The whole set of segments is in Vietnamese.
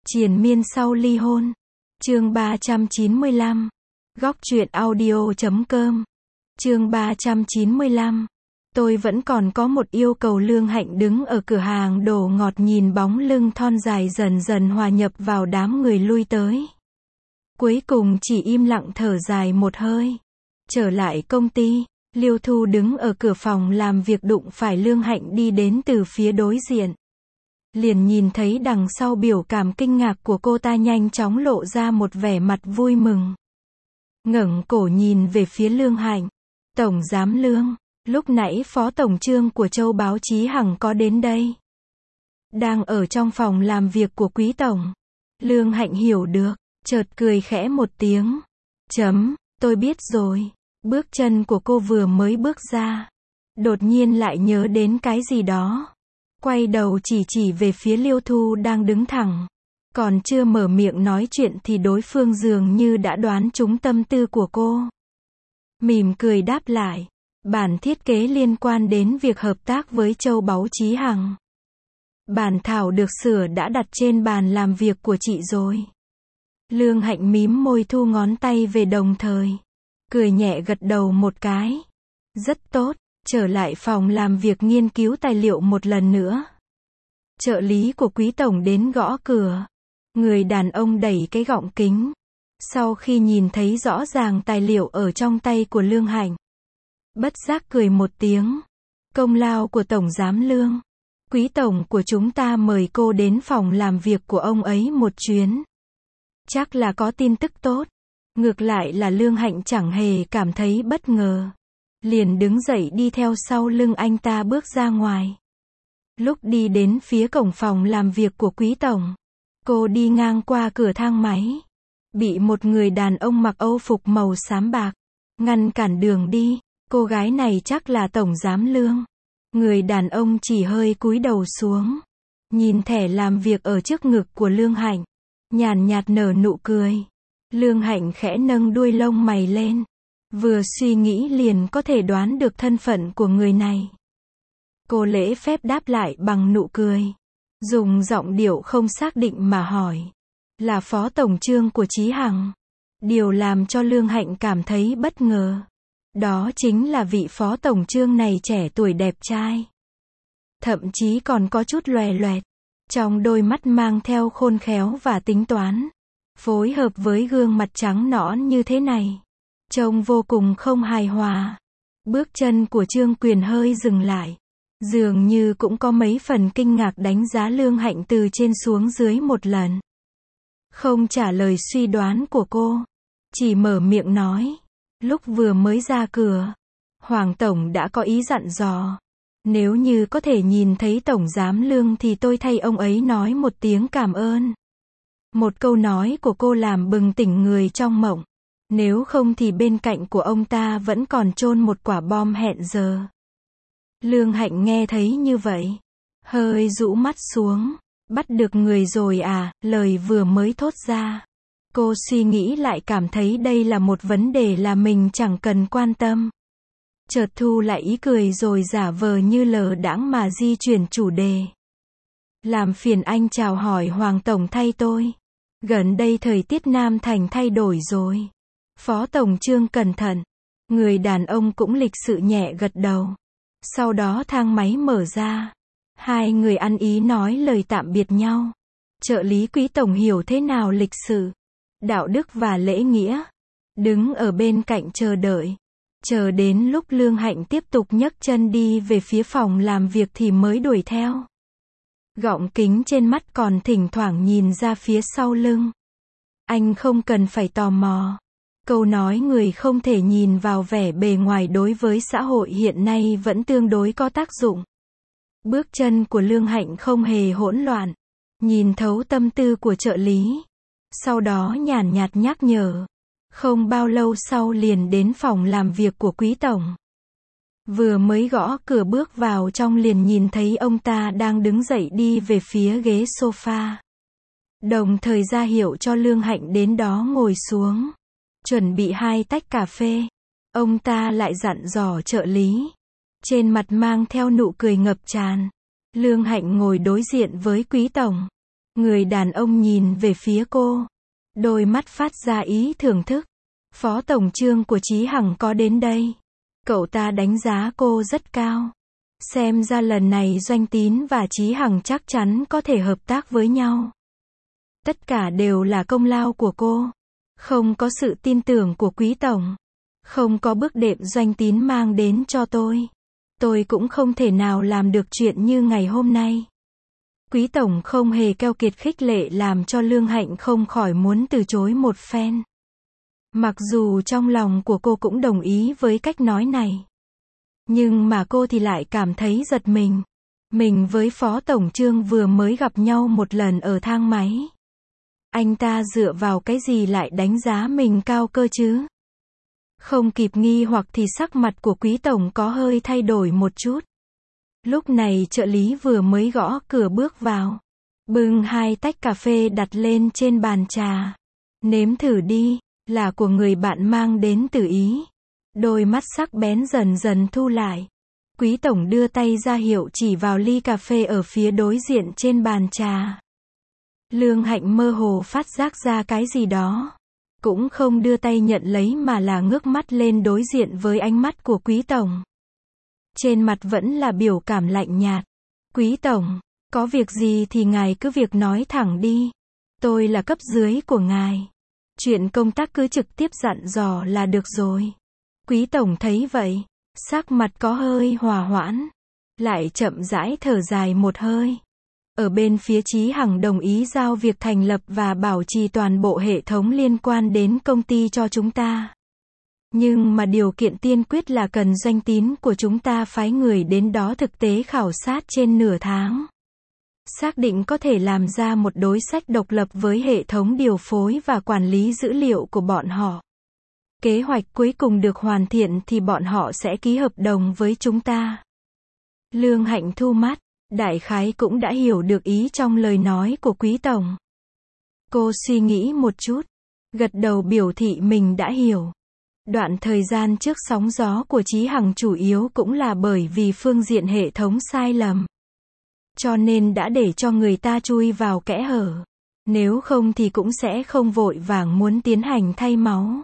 Triền miên sau ly hôn. Chương 395. Góc truyện audio.com. Chương 395. Tôi vẫn còn có một yêu cầu. Lương Hạnh đứng ở cửa hàng đồ ngọt nhìn bóng lưng thon dài dần dần hòa nhập vào đám người lui tới. Cuối cùng chỉ im lặng thở dài một hơi. Trở lại công ty, Liêu Thu đứng ở cửa phòng làm việc đụng phải Lương Hạnh đi đến từ phía đối diện. Liền nhìn thấy đằng sau biểu cảm kinh ngạc của cô ta nhanh chóng lộ ra một vẻ mặt vui mừng. Ngẩng cổ nhìn về phía Lương Hạnh. Tổng giám Lương, lúc nãy phó tổng chương của Châu báo Chí Hằng có đến đây. Đang ở trong phòng làm việc của quý tổng. Lương Hạnh hiểu được, chợt cười khẽ một tiếng. Tôi biết rồi. Bước chân của cô vừa mới bước ra. Đột nhiên lại nhớ đến cái gì đó. Quay đầu chỉ về phía Liêu Thu đang đứng thẳng. Còn chưa mở miệng nói chuyện thì đối phương dường như đã đoán trúng tâm tư của cô. Mỉm cười đáp lại. Bản thiết kế liên quan đến việc hợp tác với Châu báo Chí Hằng. Bản thảo được sửa đã đặt trên bàn làm việc của chị rồi. Lương Hạnh mím môi thu ngón tay về đồng thời. Cười nhẹ gật đầu một cái. Rất tốt. Trở lại phòng làm việc nghiên cứu tài liệu một lần nữa. Trợ lý của quý tổng đến gõ cửa. Người đàn ông đẩy cái gọng kính. Sau khi nhìn thấy rõ ràng tài liệu ở trong tay của Lương Hạnh, bất giác cười một tiếng. Công lao của tổng giám Lương. Quý tổng của chúng ta mời cô đến phòng làm việc của ông ấy một chuyến. Chắc là có tin tức tốt. Ngược lại là Lương Hạnh chẳng hề cảm thấy bất ngờ. Liền đứng dậy đi theo sau lưng anh ta bước ra ngoài. Lúc đi đến phía cổng phòng làm việc của quý tổng, cô đi ngang qua cửa thang máy. Bị một người đàn ông mặc âu phục màu xám bạc ngăn cản đường đi. Cô gái này chắc là tổng giám Lương. Người đàn ông chỉ hơi cúi đầu xuống. Nhìn thẻ làm việc ở trước ngực của Lương Hạnh. Nhàn nhạt nở nụ cười. Lương Hạnh khẽ nâng đuôi lông mày lên. Vừa suy nghĩ liền có thể đoán được thân phận của người này. Cô lễ phép đáp lại bằng nụ cười. Dùng giọng điệu không xác định mà hỏi. Là phó tổng chương của Chí Hằng. Điều làm cho Lương Hạnh cảm thấy bất ngờ. Đó chính là vị phó tổng chương này trẻ tuổi đẹp trai. Thậm chí còn có chút loè loẹt. Trong đôi mắt mang theo khôn khéo và tính toán. Phối hợp với gương mặt trắng nõn như thế này. Trông vô cùng không hài hòa. Bước chân của Trương Quyền hơi dừng lại. Dường như cũng có mấy phần kinh ngạc đánh giá Lương Hạnh từ trên xuống dưới một lần. Không trả lời suy đoán của cô. Chỉ mở miệng nói. Lúc vừa mới ra cửa, Hoàng Tổng đã có ý dặn dò. Nếu như có thể nhìn thấy Tổng giám Lương thì tôi thay ông ấy nói một tiếng cảm ơn. Một câu nói của cô làm bừng tỉnh người trong mộng. Nếu không thì bên cạnh của ông ta vẫn còn chôn một quả bom hẹn giờ. Lương Hạnh nghe thấy như vậy. Hơi rũ mắt xuống. Bắt được người rồi à, lời vừa mới thốt ra. Cô suy nghĩ lại cảm thấy đây là một vấn đề là mình chẳng cần quan tâm. Chợt thu lại ý cười rồi giả vờ như lờ đãng mà di chuyển chủ đề. Làm phiền anh chào hỏi Hoàng Tổng thay tôi. Gần đây thời tiết Nam Thành thay đổi rồi. Phó Tổng Chương cẩn thận. Người đàn ông cũng lịch sự nhẹ gật đầu. Sau đó thang máy mở ra. Hai người ăn ý nói lời tạm biệt nhau. Trợ lý quý tổng hiểu thế nào lịch sự, đạo đức và lễ nghĩa. Đứng ở bên cạnh chờ đợi. Chờ đến lúc Lương Hạnh tiếp tục nhấc chân đi về phía phòng làm việc thì mới đuổi theo. Gọng kính trên mắt còn thỉnh thoảng nhìn ra phía sau lưng. Anh không cần phải tò mò. Câu nói người không thể nhìn vào vẻ bề ngoài đối với xã hội hiện nay vẫn tương đối có tác dụng. Bước chân của Lương Hạnh không hề hỗn loạn. Nhìn thấu tâm tư của trợ lý. Sau đó nhàn nhạt nhắc nhở. Không bao lâu sau liền đến phòng làm việc của quý tổng. Vừa mới gõ cửa bước vào trong liền nhìn thấy ông ta đang đứng dậy đi về phía ghế sofa. Đồng thời ra hiệu cho Lương Hạnh đến đó ngồi xuống. Chuẩn bị 2 tách cà phê. Ông ta lại dặn dò trợ lý. Trên mặt mang theo nụ cười ngập tràn. Lương Hạnh ngồi đối diện với quý tổng. Người đàn ông nhìn về phía cô. Đôi mắt phát ra ý thưởng thức. Phó tổng chương của Chí Hằng có đến đây. Cậu ta đánh giá cô rất cao. Xem ra lần này Doanh Tín và Chí Hằng chắc chắn có thể hợp tác với nhau. Tất cả đều là công lao của cô. Không có sự tin tưởng của quý tổng. Không có bước đệm Doanh Tín mang đến cho tôi cũng không thể nào làm được chuyện như ngày hôm nay. Quý tổng không hề keo kiệt khích lệ làm cho Lương Hạnh không khỏi muốn từ chối một phen. Mặc dù trong lòng của cô cũng đồng ý với cách nói này. Nhưng mà cô thì lại cảm thấy giật mình. Mình với Phó Tổng Trương vừa mới gặp nhau một lần ở thang máy. Anh ta dựa vào cái gì lại đánh giá mình cao cơ chứ? Không kịp nghi hoặc thì sắc mặt của quý tổng có hơi thay đổi một chút. Lúc này trợ lý vừa mới gõ cửa bước vào. Bưng 2 tách cà phê đặt lên trên bàn trà. Nếm thử đi, là của người bạn mang đến từ Ý. Đôi mắt sắc bén dần dần thu lại. Quý tổng đưa tay ra hiệu chỉ vào ly cà phê ở phía đối diện trên bàn trà. Lương Hạnh mơ hồ phát giác ra cái gì đó. Cũng không đưa tay nhận lấy mà là ngước mắt lên đối diện với ánh mắt của quý tổng. Trên mặt vẫn là biểu cảm lạnh nhạt. Quý tổng, có việc gì thì ngài cứ việc nói thẳng đi. Tôi là cấp dưới của ngài. Chuyện công tác cứ trực tiếp dặn dò là được rồi. Quý tổng thấy vậy, sắc mặt có hơi hòa hoãn. Lại chậm rãi thở dài một hơi. Ở bên phía Chí Hằng đồng ý giao việc thành lập và bảo trì toàn bộ hệ thống liên quan đến công ty cho chúng ta. Nhưng mà điều kiện tiên quyết là cần Doanh Tín của chúng ta phái người đến đó thực tế khảo sát trên nửa tháng. Xác định có thể làm ra một đối sách độc lập với hệ thống điều phối và quản lý dữ liệu của bọn họ. Kế hoạch cuối cùng được hoàn thiện thì bọn họ sẽ ký hợp đồng với chúng ta. Lương Hạnh thu mắt, đại khái cũng đã hiểu được ý trong lời nói của quý tổng. Cô suy nghĩ một chút, gật đầu biểu thị mình đã hiểu. Đoạn thời gian trước sóng gió của Chí Hằng chủ yếu cũng là bởi vì phương diện hệ thống sai lầm. Cho nên đã để cho người ta chui vào kẽ hở. Nếu không thì cũng sẽ không vội vàng muốn tiến hành thay máu.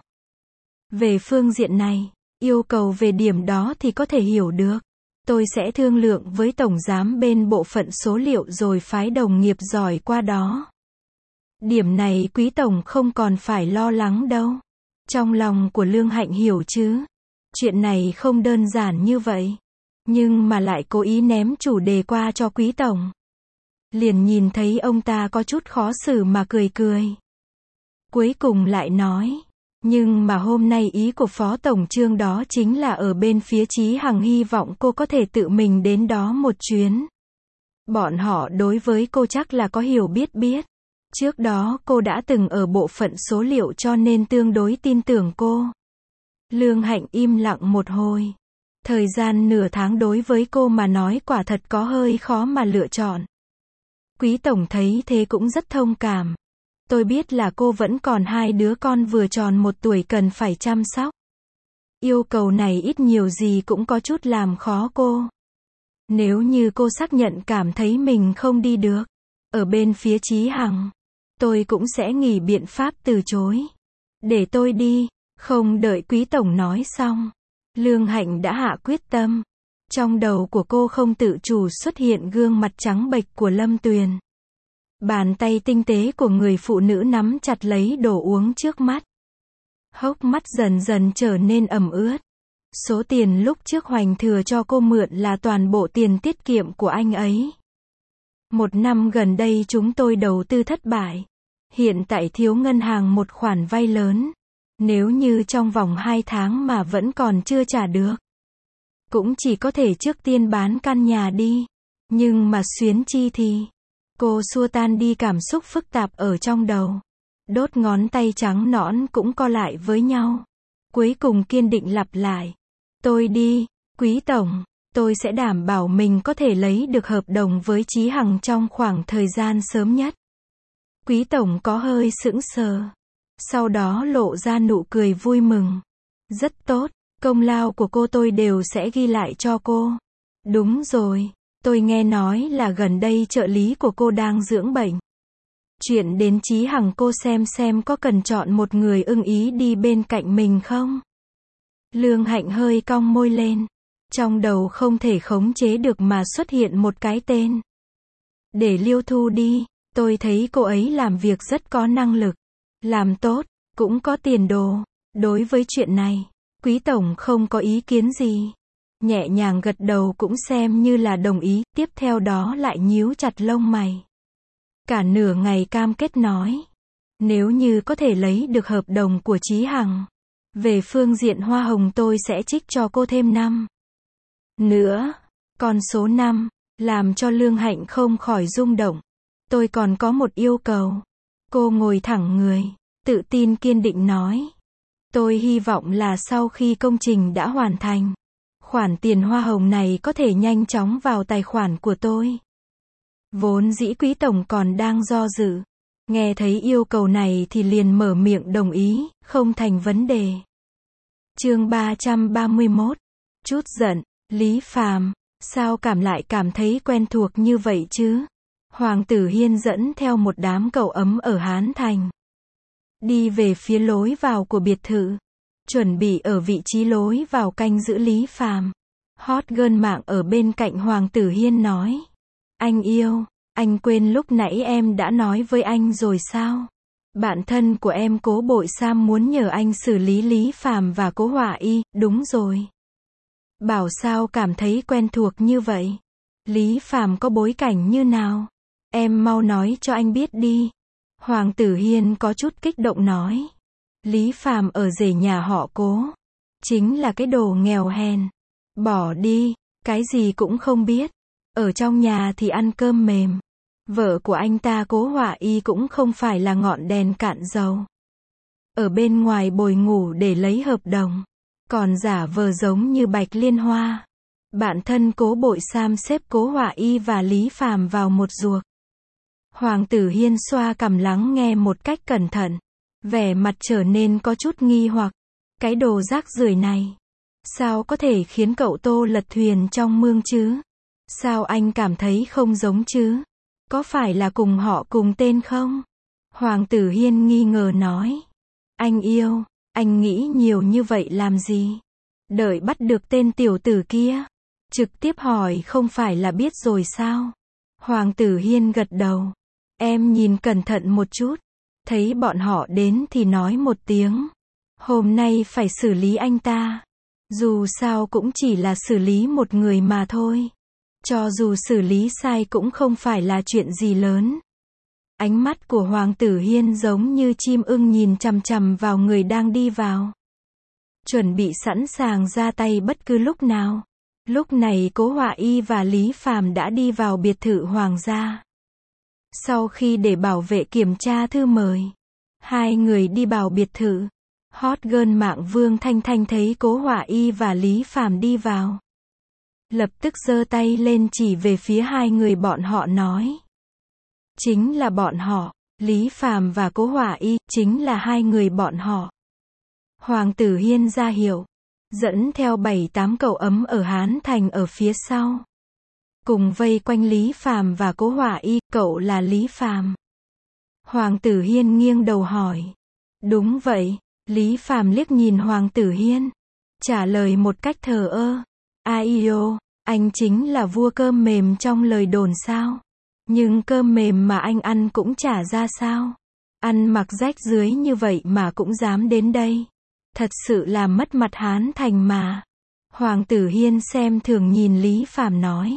Về phương diện này, yêu cầu về điểm đó thì có thể hiểu được. Tôi sẽ thương lượng với tổng giám bên bộ phận số liệu rồi phái đồng nghiệp giỏi qua đó. Điểm này quý tổng không còn phải lo lắng đâu. Trong lòng của Lương Hạnh hiểu chứ. Chuyện này không đơn giản như vậy. Nhưng mà lại cố ý ném chủ đề qua cho quý tổng. Liền nhìn thấy ông ta có chút khó xử mà cười cười. Cuối cùng lại nói. Nhưng mà hôm nay ý của Phó Tổng Trương đó chính là ở bên phía Chí Hằng hy vọng cô có thể tự mình đến đó một chuyến. Bọn họ đối với cô chắc là có hiểu biết. Trước đó cô đã từng ở bộ phận số liệu cho nên tương đối tin tưởng cô. Lương Hạnh im lặng một hồi. Thời gian nửa tháng đối với cô mà nói quả thật có hơi khó mà lựa chọn. Quý tổng thấy thế cũng rất thông cảm. Tôi biết là cô vẫn còn 2 đứa con vừa tròn 1 tuổi cần phải chăm sóc. Yêu cầu này ít nhiều gì cũng có chút làm khó cô. Nếu như cô xác nhận cảm thấy mình không đi được, ở bên phía Chí Hằng, tôi cũng sẽ nghĩ biện pháp từ chối. Để tôi đi, không đợi quý tổng nói xong. Lương Hạnh đã hạ quyết tâm. Trong đầu của cô không tự chủ xuất hiện gương mặt trắng bệch của Lâm Tuyền. Bàn tay tinh tế của người phụ nữ nắm chặt lấy đồ uống trước mắt. Hốc mắt dần dần trở nên ẩm ướt. Số tiền lúc trước Hoành Thừa cho cô mượn là toàn bộ tiền tiết kiệm của anh ấy. 1 năm gần đây chúng tôi đầu tư thất bại. Hiện tại thiếu ngân hàng một khoản vay lớn. Nếu như trong vòng 2 tháng mà vẫn còn chưa trả được, cũng chỉ có thể trước tiên bán căn nhà đi. Nhưng mà xuyến chi thì... Cô xua tan đi cảm xúc phức tạp ở trong đầu. Đốt ngón tay trắng nõn cũng co lại với nhau. Cuối cùng kiên định lặp lại. Tôi đi, quý tổng, tôi sẽ đảm bảo mình có thể lấy được hợp đồng với Chí Hằng trong khoảng thời gian sớm nhất. Quý tổng có hơi sững sờ. Sau đó lộ ra nụ cười vui mừng. Rất tốt, công lao của cô tôi đều sẽ ghi lại cho cô. Đúng rồi. Tôi nghe nói là gần đây trợ lý của cô đang dưỡng bệnh. Chuyện đến Chí Hằng, cô xem có cần chọn một người ưng ý đi bên cạnh mình không? Lương Hạnh hơi cong môi lên. Trong đầu không thể khống chế được mà xuất hiện một cái tên. Để Liêu Thu đi, tôi thấy cô ấy làm việc rất có năng lực. Làm tốt, cũng có tiền đồ. Đối với chuyện này, Quý Tổng không có ý kiến gì. Nhẹ nhàng gật đầu cũng xem như là đồng ý, tiếp theo đó lại nhíu chặt lông mày. Cả nửa ngày cam kết nói. Nếu như có thể lấy được hợp đồng của Chí Hằng, về phương diện hoa hồng tôi sẽ trích cho cô thêm 5 nữa. Con số 5, làm cho Lương Hạnh không khỏi rung động. Tôi còn có một yêu cầu. Cô ngồi thẳng người, tự tin kiên định nói. Tôi hy vọng là sau khi công trình đã hoàn thành, khoản tiền hoa hồng này có thể nhanh chóng vào tài khoản của tôi. Vốn dĩ Quý Tổng còn đang do dự. Nghe thấy yêu cầu này thì liền mở miệng đồng ý, không thành vấn đề. Chương 331. Chút giận, Lý Phàm, sao lại cảm thấy quen thuộc như vậy chứ? Hoàng Tử Hiên dẫn theo một đám cậu ấm ở Hán Thành. Đi về phía lối vào của biệt thự. Chuẩn bị ở vị trí lối vào canh giữ Lý Phàm. Hot girl mạng ở bên cạnh Hoàng Tử Hiên nói. Anh yêu, anh quên lúc nãy em đã nói với anh rồi sao? Bạn thân của em Cố Bội Sam muốn nhờ anh xử lý Lý Phàm và Cố Họa Y, đúng rồi. Bảo sao cảm thấy quen thuộc như vậy? Lý Phàm có bối cảnh như nào? Em mau nói cho anh biết đi. Hoàng Tử Hiên có chút kích động nói. Lý Phàm ở rể nhà họ Cố. Chính là cái đồ nghèo hèn. Bỏ đi, cái gì cũng không biết. Ở trong nhà thì ăn cơm mềm. Vợ của anh ta Cố Họa Y cũng không phải là ngọn đèn cạn dầu. Ở bên ngoài bồi ngủ để lấy hợp đồng. Còn giả vờ giống như Bạch Liên Hoa. Bạn thân Cố Bội Sam xếp Cố Họa Y và Lý Phàm vào một ruột. Hoàng Tử Hiên xoa cằm lắng nghe một cách cẩn thận. Vẻ mặt trở nên có chút nghi hoặc. Cái đồ rác rưởi này. Sao có thể khiến cậu Tô lật thuyền trong mương chứ? Sao anh cảm thấy không giống chứ? Có phải là cùng họ cùng tên không? Hoàng Tử Hiên nghi ngờ nói. Anh yêu, anh nghĩ nhiều như vậy làm gì? Đợi bắt được tên tiểu tử kia. Trực tiếp hỏi không phải là biết rồi sao? Hoàng Tử Hiên gật đầu. Em nhìn cẩn thận một chút. Thấy bọn họ đến thì nói một tiếng. Hôm nay phải xử lý anh ta. Dù sao cũng chỉ là xử lý một người mà thôi. Cho dù xử lý sai cũng không phải là chuyện gì lớn. Ánh mắt của Hoàng Tử Hiên giống như chim ưng nhìn chằm chằm vào người đang đi vào. Chuẩn bị sẵn sàng ra tay bất cứ lúc nào. Lúc này Cố Họa Y và Lý Phàm đã đi vào biệt thự hoàng gia. Sau khi để bảo vệ kiểm tra thư mời, hai người đi vào biệt thự. Hot girl mạng Vương Thanh Thanh thấy Cố Họa Y và Lý Phàm đi vào. Lập tức giơ tay lên chỉ về phía hai người bọn họ nói. Chính là bọn họ, Lý Phàm và Cố Họa Y, chính là hai người bọn họ. Hoàng Tử Hiên ra hiệu, dẫn theo 7-8 cậu ấm ở Hán Thành ở phía sau. Cùng vây quanh Lý Phàm và Cố Họa Y, cậu là Lý Phàm. Hoàng Tử Hiên nghiêng đầu hỏi. Đúng vậy, Lý Phàm liếc nhìn Hoàng Tử Hiên. Trả lời một cách thờ ơ. Aio, anh chính là vua cơm mềm trong lời đồn sao? Nhưng cơm mềm mà anh ăn cũng chả ra sao? Ăn mặc rách rưới như vậy mà cũng dám đến đây. Thật sự là mất mặt Hán Thành mà. Hoàng Tử Hiên xem thường nhìn Lý Phàm nói.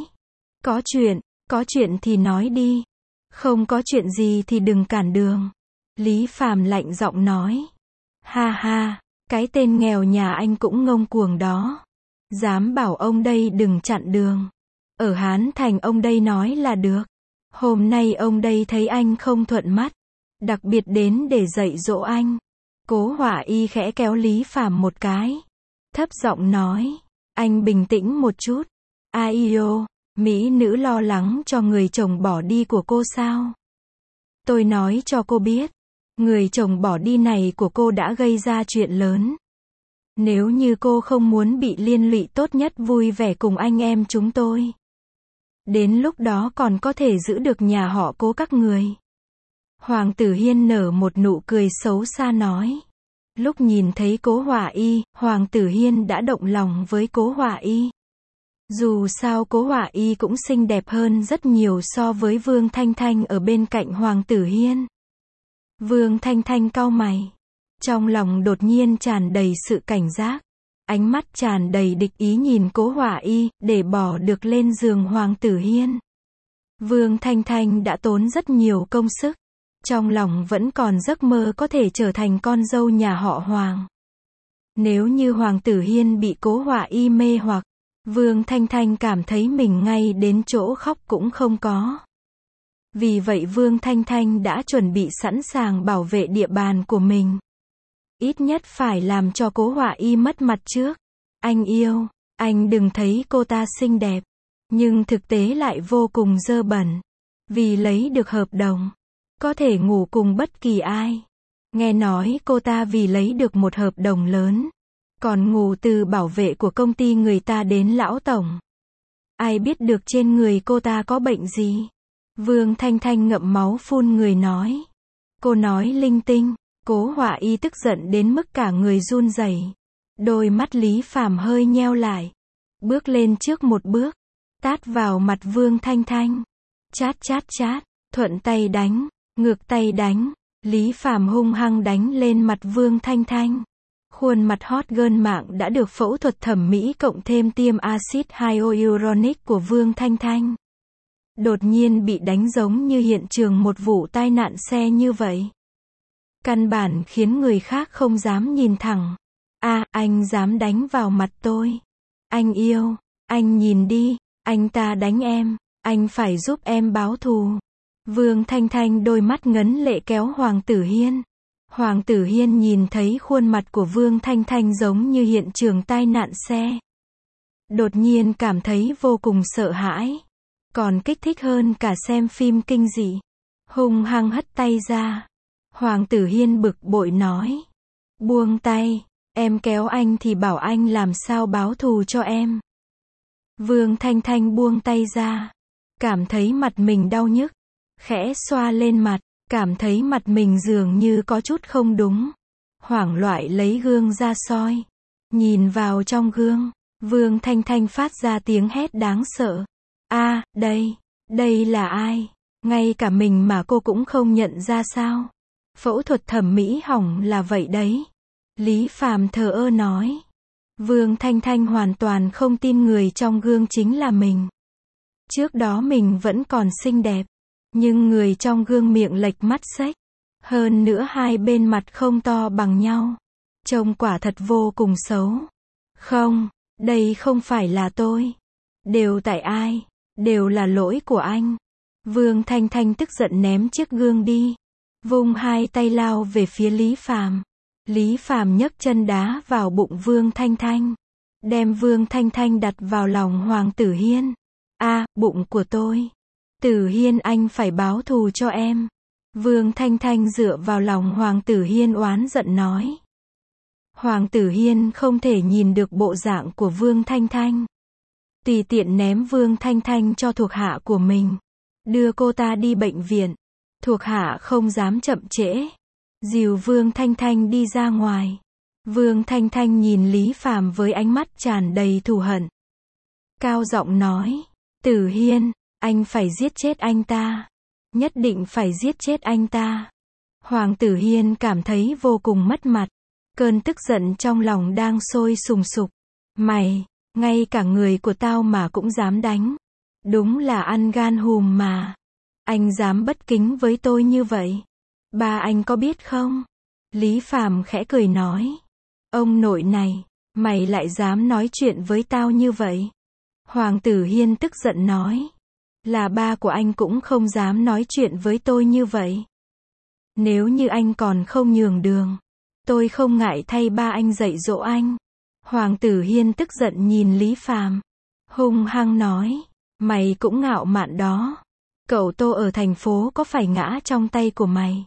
Có chuyện thì nói đi. Không có chuyện gì thì đừng cản đường. Lý Phàm lạnh giọng nói. Ha ha, cái tên nghèo nhà anh cũng ngông cuồng đó. Dám bảo ông đây đừng chặn đường. Ở Hán Thành ông đây nói là được. Hôm nay ông đây thấy anh không thuận mắt. Đặc biệt đến để dạy dỗ anh. Cố Họa Y khẽ kéo Lý Phàm một cái. Thấp giọng nói. Anh bình tĩnh một chút. Aio, mỹ nữ lo lắng cho người chồng bỏ đi của cô sao? Tôi nói cho cô biết. Người chồng bỏ đi này của cô đã gây ra chuyện lớn. Nếu như cô không muốn bị liên lụy, tốt nhất vui vẻ cùng anh em chúng tôi. Đến lúc đó còn có thể giữ được nhà họ Cố các người. Hoàng tử Hiên nở một nụ cười xấu xa nói. Lúc nhìn thấy Cố Hỏa Y, Hoàng tử Hiên đã động lòng với Cố Hỏa Y. Dù sao Cố Hỏa Y cũng xinh đẹp hơn rất nhiều so với Vương Thanh Thanh ở bên cạnh Hoàng tử Hiên. Vương Thanh Thanh cau mày. Trong lòng đột nhiên tràn đầy sự cảnh giác. Ánh mắt tràn đầy địch ý nhìn Cố Hỏa Y, để bỏ được lên giường Hoàng tử Hiên. Vương Thanh Thanh đã tốn rất nhiều công sức. Trong lòng vẫn còn giấc mơ có thể trở thành con dâu nhà họ Hoàng. Nếu như Hoàng tử Hiên bị Cố Hỏa Y mê hoặc, Vương Thanh Thanh cảm thấy mình ngay đến chỗ khóc cũng không có. Vì vậy Vương Thanh Thanh đã chuẩn bị sẵn sàng bảo vệ địa bàn của mình. Ít nhất phải làm cho Cố Hỏa Y mất mặt trước. Anh yêu, anh đừng thấy cô ta xinh đẹp, nhưng thực tế lại vô cùng dơ bẩn. Vì lấy được hợp đồng, có thể ngủ cùng bất kỳ ai. Nghe nói cô ta vì lấy được một hợp đồng lớn, còn ngủ từ bảo vệ của công ty người ta đến lão tổng. Ai biết được trên người cô ta có bệnh gì? Vương Thanh Thanh ngậm máu phun người nói. Cô nói linh tinh. Cố Hỏa Y tức giận đến mức cả người run rẩy. Đôi mắt Lý Phàm hơi nheo lại. Bước lên trước một bước, tát vào mặt Vương Thanh Thanh. Chát chát chát, thuận tay đánh, ngược tay đánh. Lý Phàm hung hăng đánh lên mặt Vương Thanh Thanh. Khuôn mặt hot girl mạng đã được phẫu thuật thẩm mỹ cộng thêm tiêm axit hyaluronic của Vương Thanh Thanh. Đột nhiên bị đánh giống như hiện trường một vụ tai nạn xe như vậy. Căn bản khiến người khác không dám nhìn thẳng. Anh dám đánh vào mặt tôi. Anh yêu, anh nhìn đi, anh ta đánh em, anh phải giúp em báo thù. Vương Thanh Thanh đôi mắt ngấn lệ kéo Hoàng tử Hiên. Hoàng tử Hiên nhìn thấy khuôn mặt của Vương Thanh Thanh giống như hiện trường tai nạn xe. Đột nhiên cảm thấy vô cùng sợ hãi. Còn kích thích hơn cả xem phim kinh dị. Hung hăng hất tay ra. Hoàng tử Hiên bực bội nói. Buông tay, em kéo anh thì bảo anh làm sao báo thù cho em. Vương Thanh Thanh buông tay ra. Cảm thấy mặt mình đau nhức. Khẽ xoa lên mặt, cảm thấy mặt mình dường như có chút không đúng. Hoảng loạn lấy gương ra soi. Nhìn vào trong gương, Vương Thanh Thanh phát ra tiếng hét đáng sợ. Đây là ai? Ngay cả mình mà cô cũng không nhận ra sao? Phẫu thuật thẩm mỹ hỏng là vậy đấy. Lý Phàm thờ ơ nói. Vương Thanh Thanh hoàn toàn không tin người trong gương chính là mình. Trước đó mình vẫn còn xinh đẹp, nhưng người trong gương miệng lệch mắt xếch. Hơn nữa hai bên mặt không to bằng nhau. Trông quả thật vô cùng xấu. Không, đây không phải là tôi. Đều tại ai? Đều là lỗi của anh. Vương Thanh Thanh tức giận ném chiếc gương đi. Vung hai tay lao về phía Lý Phàm. Lý Phàm nhấc chân đá vào bụng Vương Thanh Thanh. Đem Vương Thanh Thanh đặt vào lòng Hoàng tử Hiên. Bụng của tôi. Tử Hiên anh phải báo thù cho em. Vương Thanh Thanh dựa vào lòng Hoàng tử Hiên oán giận nói. Hoàng tử Hiên không thể nhìn được bộ dạng của Vương Thanh Thanh. Tùy tiện ném Vương Thanh Thanh cho thuộc hạ của mình. Đưa cô ta đi bệnh viện. Thuộc hạ không dám chậm trễ. Dìu Vương Thanh Thanh đi ra ngoài. Vương Thanh Thanh nhìn Lý Phàm với ánh mắt tràn đầy thù hận. Cao giọng nói. Tử Hiên, anh phải giết chết anh ta. Nhất định phải giết chết anh ta. Hoàng tử Hiên cảm thấy vô cùng mất mặt. Cơn tức giận trong lòng đang sôi sùng sục. Mày, ngay cả người của tao mà cũng dám đánh. Đúng là ăn gan hùm mà. Anh dám bất kính với tôi như vậy. Ba anh có biết không? Lý Phàm khẽ cười nói. Ông nội này, mày lại dám nói chuyện với tao như vậy? Hoàng tử Hiên tức giận nói. Là ba của anh cũng không dám nói chuyện với tôi như vậy. Nếu như anh còn không nhường đường, tôi không ngại thay ba anh dạy dỗ anh. Hoàng tử Hiên tức giận nhìn Lý Phàm. Hung hăng nói. Mày cũng ngạo mạn đó. Cậu Tô ở thành phố có phải ngã trong tay của mày?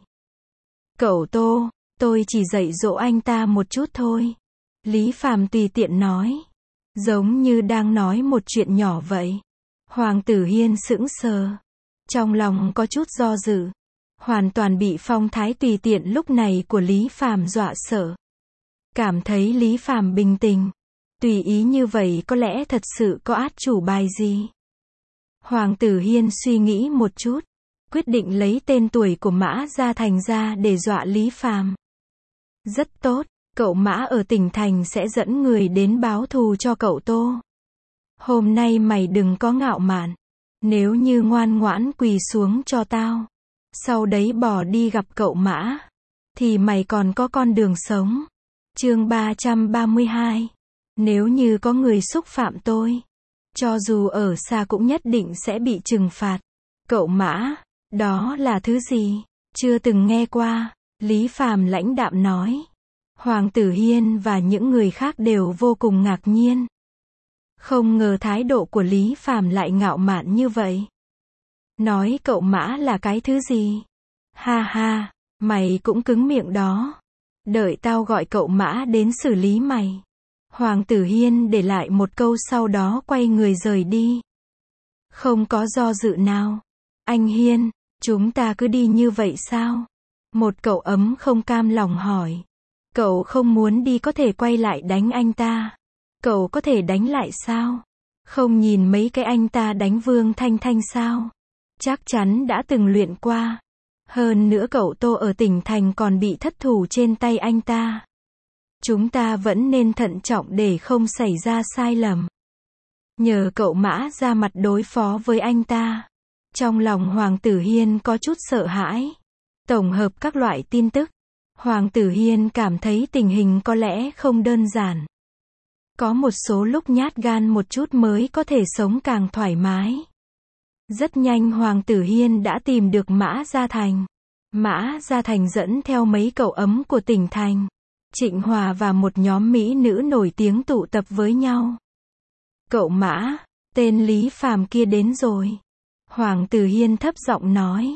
Cậu Tô, tôi chỉ dạy dỗ anh ta một chút thôi. Lý Phàm tùy tiện nói. Giống như đang nói một chuyện nhỏ vậy. Hoàng tử Hiên sững sờ. Trong lòng có chút do dự. hoàn toàn bị phong thái tùy tiện lúc này của Lý Phàm dọa sợ. Cảm thấy Lý Phàm bình tĩnh, tùy ý như vậy có lẽ thật sự có át chủ bài gì. Hoàng tử Hiên suy nghĩ một chút, quyết định lấy tên tuổi của Mã Gia Thành ra để dọa Lý Phàm. Rất tốt, cậu Mã ở tỉnh thành sẽ dẫn người đến báo thù cho cậu Tô. Hôm nay mày đừng có ngạo mạn, nếu như ngoan ngoãn quỳ xuống cho tao, sau đấy bỏ đi gặp cậu Mã, thì mày còn có con đường sống. Chương 332. Nếu như có người xúc phạm tôi, cho dù ở xa cũng nhất định sẽ bị trừng phạt. Cậu Mã, đó là thứ gì? Chưa từng nghe qua, Lý Phàm lãnh đạm nói. Hoàng tử Hiên và những người khác đều vô cùng ngạc nhiên. Không ngờ thái độ của Lý Phàm lại ngạo mạn như vậy. Nói cậu Mã là cái thứ gì? Ha ha, mày cũng cứng miệng đó. Đợi tao gọi cậu Mã đến xử lý mày. Hoàng tử Hiên để lại một câu sau đó quay người rời đi. Không có do dự nào. Anh Hiên, chúng ta cứ đi như vậy sao? Một cậu ấm không cam lòng hỏi. Cậu không muốn đi có thể quay lại đánh anh ta. Cậu có thể đánh lại sao? Không nhìn mấy cái anh ta đánh Vương Thanh Thanh sao? Chắc chắn đã từng luyện qua. Hơn nữa cậu Tô ở tỉnh thành còn bị thất thủ trên tay anh ta. Chúng ta vẫn nên thận trọng để không xảy ra sai lầm. Nhờ cậu Mã ra mặt đối phó với anh ta. Trong lòng Hoàng tử Hiên có chút sợ hãi. Tổng hợp các loại tin tức, Hoàng tử Hiên cảm thấy tình hình có lẽ không đơn giản. Có một số lúc nhát gan một chút mới có thể sống càng thoải mái. Rất nhanh Hoàng tử Hiên đã tìm được Mã Gia Thành. Mã Gia Thành dẫn theo mấy cậu ấm của tỉnh thành. Trịnh Hòa và một nhóm mỹ nữ nổi tiếng tụ tập với nhau. Cậu Mã, tên Lý Phàm kia đến rồi. Hoàng tử Hiên thấp giọng nói.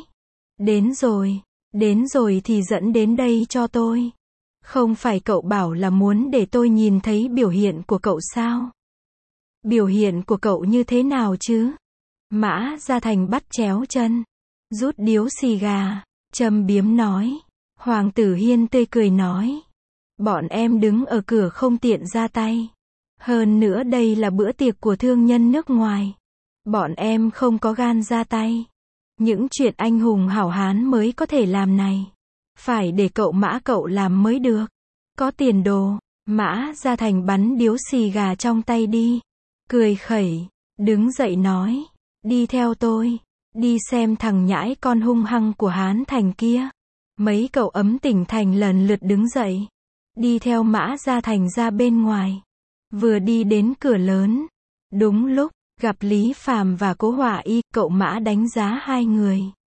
Đến rồi thì dẫn đến đây cho tôi. Không phải cậu bảo là muốn để tôi nhìn thấy biểu hiện của cậu sao? Biểu hiện của cậu như thế nào chứ? Mã Gia Thành bắt chéo chân, rút điếu xì gà, châm biếm nói. Hoàng tử Hiên tươi cười nói. Bọn em đứng ở cửa không tiện ra tay. Hơn nữa đây là bữa tiệc của thương nhân nước ngoài. Bọn em không có gan ra tay. Những chuyện anh hùng hảo hán mới có thể làm này. Phải để cậu Mã cậu làm mới được. Có tiền đồ. Mã Gia Thành bắn điếu xì gà trong tay đi. Cười khẩy. Đứng dậy nói. Đi theo tôi. Đi xem thằng nhãi con hung hăng của Hán Thành kia. Mấy cậu ấm tỉnh thành lần lượt đứng dậy. Đi theo Mã Gia Thành ra bên ngoài. Vừa đi đến cửa lớn. Đúng lúc, gặp Lý Phàm và Cố Họa Y, cậu Mã đánh giá hai người.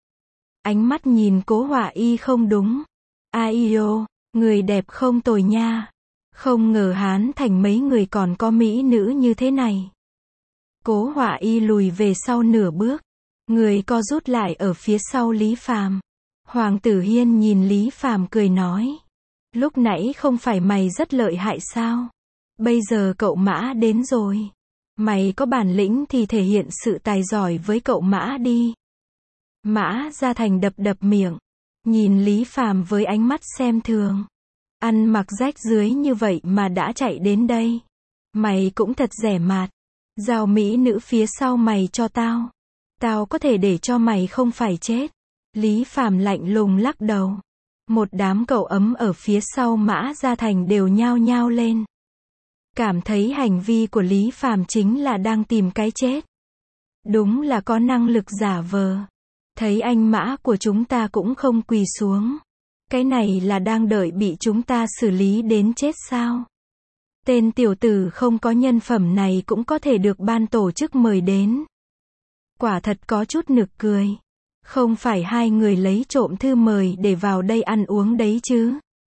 Ánh mắt nhìn Cố Họa Y không đúng. Ai ô, người đẹp không tồi nha. Không ngờ Hán Thành mấy người còn có mỹ nữ như thế này. Cố Họa Y lùi về sau nửa bước. Người co rút lại ở phía sau Lý Phàm. Hoàng tử Hiên nhìn Lý Phàm cười nói. Lúc nãy không phải mày rất lợi hại sao? Bây giờ cậu Mã đến rồi. Mày có bản lĩnh thì thể hiện sự tài giỏi với cậu Mã đi. Mã Gia Thành đập đập miệng. Nhìn Lý Phàm với ánh mắt xem thường. Ăn mặc rách rưới như vậy mà đã chạy đến đây. Mày cũng thật rẻ mạt. Giao mỹ nữ phía sau mày cho tao. Tao có thể để cho mày không phải chết. Lý Phàm lạnh lùng lắc đầu. Một đám cậu ấm ở phía sau Mã Gia Thành đều nhao nhao lên. Cảm thấy hành vi của Lý Phàm chính là đang tìm cái chết. Đúng là có năng lực giả vờ. Thấy anh Mã của chúng ta cũng không quỳ xuống. Cái này là đang đợi bị chúng ta xử lý đến chết sao? Tên tiểu tử không có nhân phẩm này cũng có thể được ban tổ chức mời đến. Quả thật có chút nực cười. Không phải hai người lấy trộm thư mời để vào đây ăn uống đấy chứ.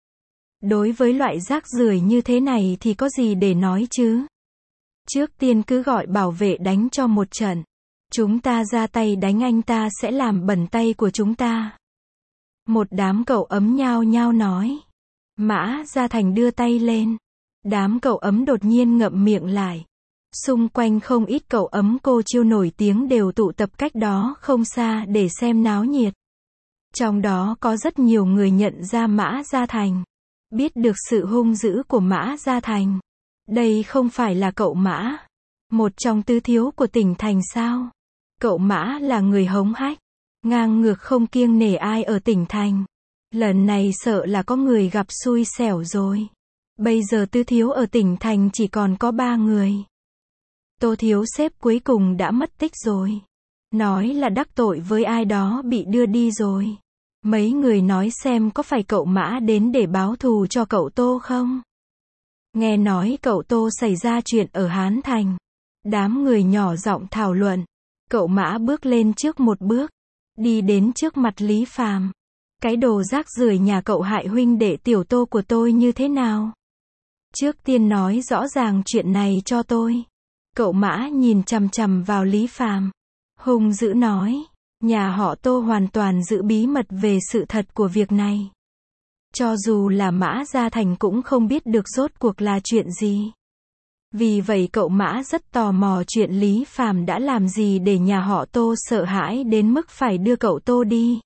Đối với loại rác rưởi như thế này thì có gì để nói chứ. Trước tiên cứ gọi bảo vệ đánh cho một trận. Chúng ta ra tay đánh anh ta sẽ làm bẩn tay của chúng ta. Một đám cậu ấm nhao nhao nói. Mã Gia Thành đưa tay lên. Đám cậu ấm đột nhiên ngậm miệng lại. Xung quanh không ít cậu ấm cô chiêu nổi tiếng đều tụ tập cách đó không xa để xem náo nhiệt. Trong đó có rất nhiều người nhận ra Mã Gia Thành, biết được sự hung dữ của Mã Gia Thành. Đây không phải là cậu Mã, một trong tứ thiếu của tỉnh thành sao? Cậu Mã là người hống hách, ngang ngược không kiêng nể ai ở tỉnh thành. Lần này sợ là có người gặp xui xẻo rồi. Bây giờ tứ thiếu ở tỉnh thành chỉ còn có 3 người. Tô thiếu sếp cuối cùng đã mất tích rồi. Nói là đắc tội với ai đó bị đưa đi rồi. Mấy người nói xem có phải cậu Mã đến để báo thù cho cậu Tô không? Nghe nói cậu Tô xảy ra chuyện ở Hán Thành. Đám người nhỏ giọng thảo luận. Cậu Mã bước lên trước một bước, đi đến trước mặt Lý Phàm. Cái đồ rác rưởi nhà cậu hại huynh đệ tiểu Tô của tôi như thế nào? Trước tiên nói rõ ràng chuyện này cho tôi. Cậu Mã nhìn chằm chằm vào Lý Phàm, hung dữ nói, nhà họ Tô hoàn toàn giữ bí mật về sự thật của việc này. Cho dù là Mã Gia Thành cũng không biết được rốt cuộc là chuyện gì. Vì vậy cậu Mã rất tò mò chuyện Lý Phàm đã làm gì để nhà họ Tô sợ hãi đến mức phải đưa cậu Tô đi.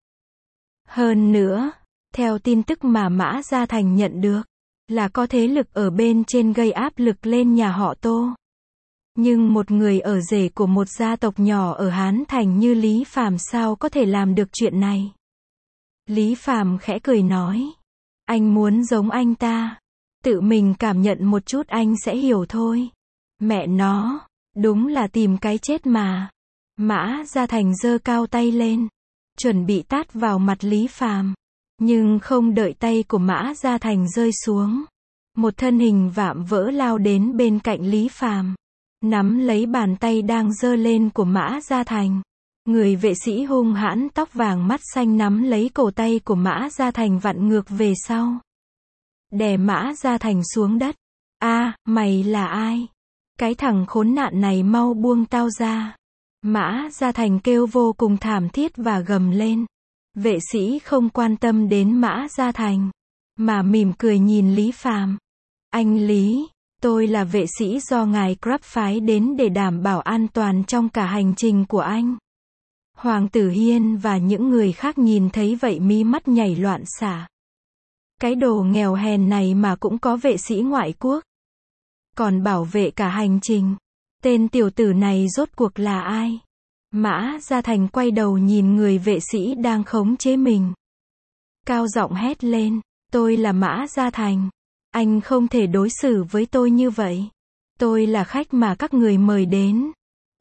Hơn nữa, theo tin tức mà Mã Gia Thành nhận được, là có thế lực ở bên trên gây áp lực lên nhà họ Tô. Nhưng một người ở rể của một gia tộc nhỏ ở Hán Thành như Lý Phàm sao có thể làm được chuyện này? Lý Phàm khẽ cười nói, anh muốn giống anh ta, tự mình cảm nhận một chút anh sẽ hiểu thôi. Mẹ nó, đúng là tìm cái chết mà. Mã Gia Thành giơ cao tay lên, chuẩn bị tát vào mặt Lý Phàm, nhưng không đợi tay của Mã Gia Thành rơi xuống, một thân hình vạm vỡ lao đến bên cạnh Lý Phàm, nắm lấy bàn tay đang giơ lên của Mã Gia Thành. Người vệ sĩ hung hãn tóc vàng mắt xanh nắm lấy cổ tay của Mã Gia Thành vặn ngược về sau, đè Mã Gia Thành xuống đất. Mày là ai? Cái thằng khốn nạn này mau buông tao ra. Mã Gia Thành kêu vô cùng thảm thiết và gầm lên. Vệ sĩ không quan tâm đến Mã Gia Thành, mà mỉm cười nhìn Lý Phàm. Anh Lý, tôi là vệ sĩ do ngài Crab phái đến để đảm bảo an toàn trong cả hành trình của anh. Hoàng tử Hiên và những người khác nhìn thấy vậy mí mắt nhảy loạn xạ. Cái đồ nghèo hèn này mà cũng có vệ sĩ ngoại quốc, còn bảo vệ cả hành trình. Tên tiểu tử này rốt cuộc là ai? Mã Gia Thành quay đầu nhìn người vệ sĩ đang khống chế mình, cao giọng hét lên, tôi là Mã Gia Thành. Anh không thể đối xử với tôi như vậy. Tôi là khách mà các người mời đến.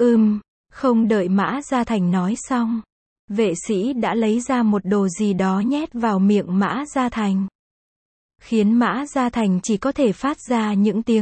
Không đợi Mã Gia Thành nói xong, vệ sĩ đã lấy ra một đồ gì đó nhét vào miệng Mã Gia Thành, khiến Mã Gia Thành chỉ có thể phát ra những tiếng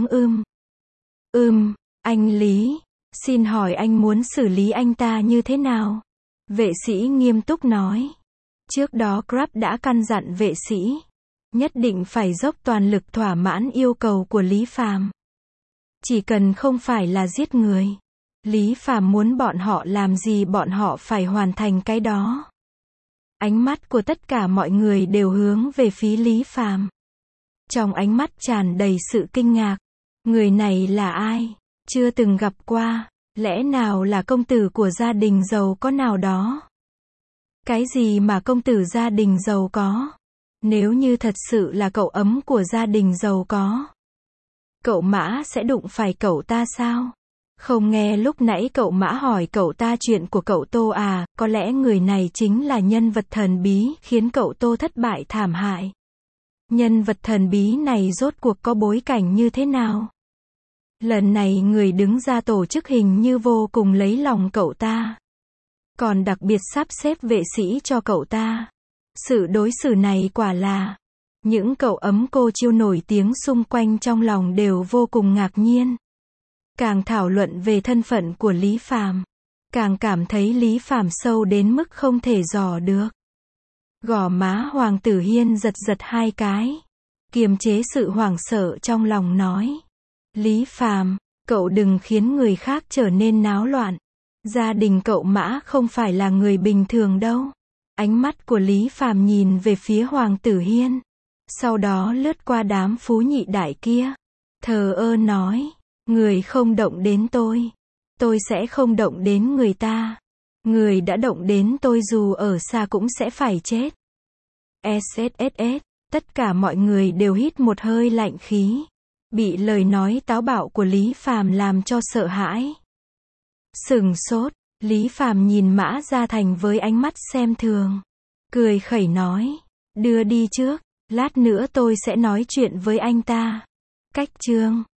Anh Lý, xin hỏi anh muốn xử lý anh ta như thế nào? Vệ sĩ nghiêm túc nói. Trước đó Crab đã căn dặn vệ sĩ, nhất định phải dốc toàn lực thỏa mãn yêu cầu của Lý Phàm. Chỉ cần không phải là giết người, Lý Phàm muốn bọn họ làm gì bọn họ phải hoàn thành cái đó. Ánh mắt của tất cả mọi người đều hướng về phía Lý Phàm. Trong ánh mắt tràn đầy sự kinh ngạc. Người này là ai? Chưa từng gặp qua, lẽ nào là công tử của gia đình giàu có nào đó? Cái gì mà công tử gia đình giàu có? Nếu như thật sự là cậu ấm của gia đình giàu có, cậu Mã sẽ đụng phải cậu ta sao? Không nghe lúc nãy cậu Mã hỏi cậu ta chuyện của cậu Tô à, có lẽ người này chính là nhân vật thần bí khiến cậu Tô thất bại thảm hại. Nhân vật thần bí này rốt cuộc có bối cảnh như thế nào? Lần này người đứng ra tổ chức hình như vô cùng lấy lòng cậu ta, còn đặc biệt sắp xếp vệ sĩ cho cậu ta. Sự đối xử này quả là, những cậu ấm cô chiêu nổi tiếng xung quanh trong lòng đều vô cùng ngạc nhiên. Càng thảo luận về thân phận của Lý Phàm, càng cảm thấy Lý Phàm sâu đến mức không thể dò được. Gò má Hoàng tử Hiên giật giật hai cái, kiềm chế sự hoảng sợ trong lòng nói. Lý Phàm, cậu đừng khiến người khác trở nên náo loạn. Gia đình cậu Mã không phải là người bình thường đâu. Ánh mắt của Lý Phàm nhìn về phía Hoàng tử Hiên, sau đó lướt qua đám phú nhị đại kia, thờ ơ nói, người không động đến tôi sẽ không động đến người ta. Người đã động đến tôi dù ở xa cũng sẽ phải chết. SSSS. Tất cả mọi người đều hít một hơi lạnh khí. Bị lời nói táo bạo của Lý Phàm làm cho sợ hãi. Sửng sốt, Lý Phàm nhìn Mã Gia Thành với ánh mắt xem thường. Cười khẩy nói, đưa đi trước, lát nữa tôi sẽ nói chuyện với anh ta. Cách chương